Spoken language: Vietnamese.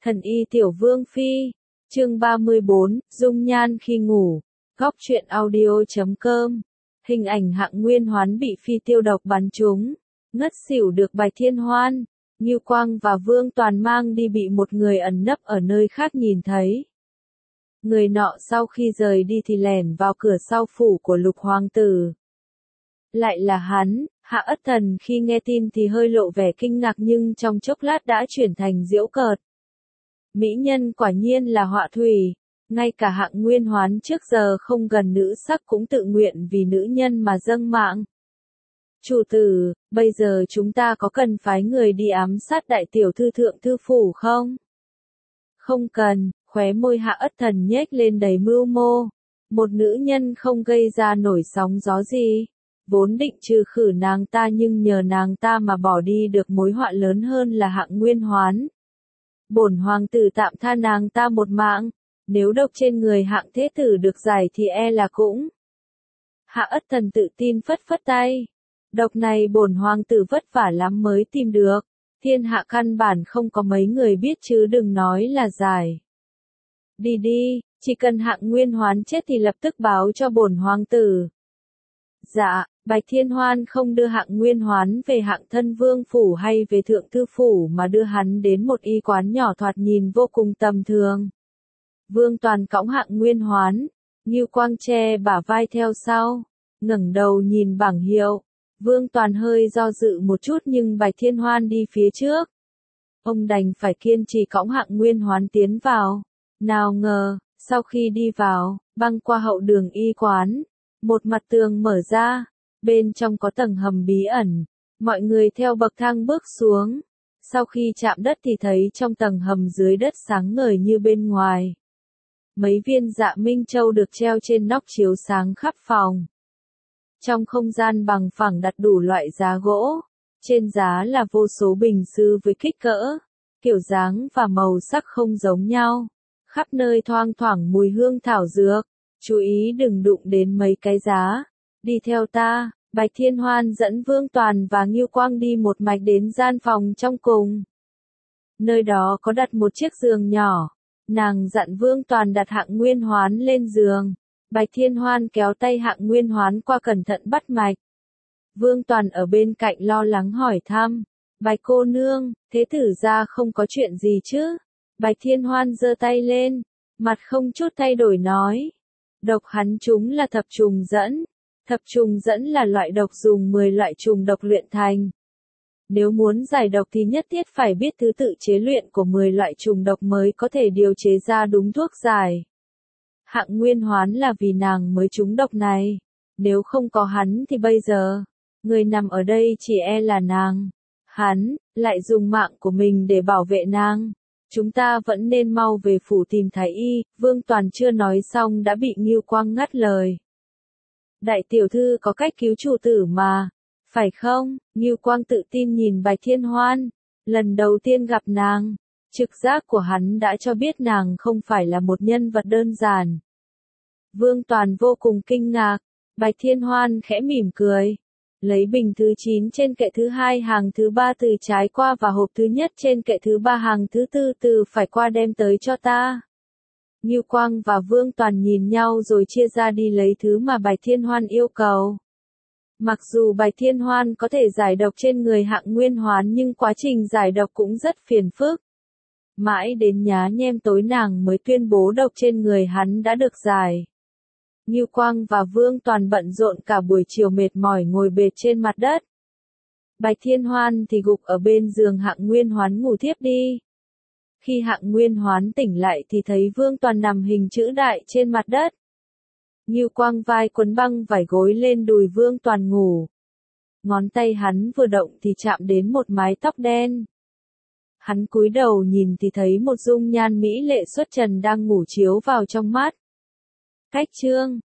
Thần y tiểu vương phi, chương 34, dung nhan khi ngủ, góc truyện audio.com, hình ảnh Hạng Nguyên Hoán bị phi tiêu độc bắn trúng, ngất xỉu được Bạch Thiên Hoan, Ngưu Quang và Vương Toàn mang đi bị một người ẩn nấp ở nơi khác nhìn thấy. Người nọ sau khi rời đi thì lẻn vào cửa sau phủ của Lục Hoàng tử. Lại là hắn. Hạ Ất Thần khi nghe tin thì hơi lộ vẻ kinh ngạc nhưng trong chốc lát đã chuyển thành giễu cợt. Mỹ nhân quả nhiên là họa thủy, ngay cả Hạng Nguyên Hoán trước giờ không gần nữ sắc cũng tự nguyện vì nữ nhân mà dâng mạng. Chủ tử, bây giờ chúng ta có cần phái người đi ám sát đại tiểu thư thượng thư phủ không? Không cần, khóe môi Hạ Ất Thần nhếch lên đầy mưu mô. Một nữ nhân không gây ra nổi sóng gió gì. Vốn định trừ khử nàng ta nhưng nhờ nàng ta mà bỏ đi được mối họa lớn hơn là Hạng Nguyên Hoán. Bổn hoàng tử tạm tha nàng ta một mạng, nếu độc trên người Hạng thế tử được giải thì e là cũng. Hạ Ất Thần tự tin phất phất tay. Độc này bổn hoàng tử vất vả lắm mới tìm được, thiên hạ căn bản không có mấy người biết chứ đừng nói là giải. Đi đi, chỉ cần Hạng Nguyên Hoán chết thì lập tức báo cho bổn hoàng tử. Dạ, Bạch Thiên Hoan không đưa Hạng Nguyên Hoán về Hạng Thân Vương phủ hay về Thượng Thư phủ mà đưa hắn đến một y quán nhỏ thoạt nhìn vô cùng tầm thường. Vương Toàn cõng Hạng Nguyên Hoán, Ngưu Quang che bả vai theo sau, ngẩng đầu nhìn bảng hiệu. Vương Toàn hơi do dự một chút nhưng Bạch Thiên Hoan đi phía trước. Ông đành phải kiên trì cõng Hạng Nguyên Hoán tiến vào. Nào ngờ, sau khi đi vào, băng qua hậu đường y quán. Một mặt tường mở ra, bên trong có tầng hầm bí ẩn, mọi người theo bậc thang bước xuống. Sau khi chạm đất thì thấy trong tầng hầm dưới đất sáng ngời như bên ngoài. Mấy viên dạ minh châu được treo trên nóc chiếu sáng khắp phòng. Trong không gian bằng phẳng đặt đủ loại giá gỗ, trên giá là vô số bình sứ với kích cỡ, kiểu dáng và màu sắc không giống nhau. Khắp nơi thoang thoảng mùi hương thảo dược. Chú ý đừng đụng đến mấy cái giá. Đi theo ta, Bạch Thiên Hoan dẫn Vương Toàn và Ngưu Quang đi một mạch đến gian phòng trong cùng. Nơi đó có đặt một chiếc giường nhỏ. Nàng dặn Vương Toàn đặt Hạng Nguyên Hoán lên giường. Bạch Thiên Hoan kéo tay Hạng Nguyên Hoán qua cẩn thận bắt mạch. Vương Toàn ở bên cạnh lo lắng hỏi thăm. Bạch cô nương, thế tử ra không có chuyện gì chứ? Bạch Thiên Hoan giơ tay lên, mặt không chút thay đổi nói. Độc hắn chúng là thập trùng dẫn. Thập trùng dẫn là loại độc dùng 10 loại trùng độc luyện thành. Nếu muốn giải độc thì nhất thiết phải biết thứ tự chế luyện của 10 loại trùng độc mới có thể điều chế ra đúng thuốc giải. Hạng Nguyên Hoán là vì nàng mới trúng độc này. Nếu không có hắn thì bây giờ, người nằm ở đây chỉ e là nàng. Hắn, lại dùng mạng của mình để bảo vệ nàng. Chúng ta vẫn nên mau về phủ tìm thái y. Vương Toàn chưa nói xong đã bị Ngưu Quang ngắt lời. Đại tiểu thư có cách cứu chủ tử mà, phải không? Ngưu Quang tự tin nhìn Bạch Thiên Hoan. Lần đầu tiên gặp nàng, trực giác của hắn đã cho biết nàng không phải là một nhân vật đơn giản. Vương Toàn vô cùng kinh ngạc. Bạch Thiên Hoan khẽ mỉm cười. Lấy bình thứ 9 trên kệ thứ 2 hàng thứ 3 từ trái qua và hộp thứ nhất trên kệ thứ 3 hàng thứ 4 từ phải qua đem tới cho ta. Ngưu Quang và Vương Toàn nhìn nhau rồi chia ra đi lấy thứ mà Bạch Thiên Hoan yêu cầu. Mặc dù Bạch Thiên Hoan có thể giải độc trên người Hạng Nguyên Hoán nhưng quá trình giải độc cũng rất phiền phức. Mãi đến nhá nhem tối nàng mới tuyên bố độc trên người hắn đã được giải. Ngưu Quang và Vương Toàn bận rộn cả buổi chiều mệt mỏi ngồi bệt trên mặt đất. Bạch Thiên Hoan thì gục ở bên giường Hạng Nguyên Hoán ngủ thiếp đi. Khi Hạng Nguyên Hoán tỉnh lại thì thấy Vương Toàn nằm hình chữ đại trên mặt đất. Ngưu Quang vai quấn băng vải gối lên đùi Vương Toàn ngủ. Ngón tay hắn vừa động thì chạm đến một mái tóc đen. Hắn cúi đầu nhìn thì thấy một dung nhan mỹ lệ xuất trần đang ngủ chiếu vào trong mắt. Cách chương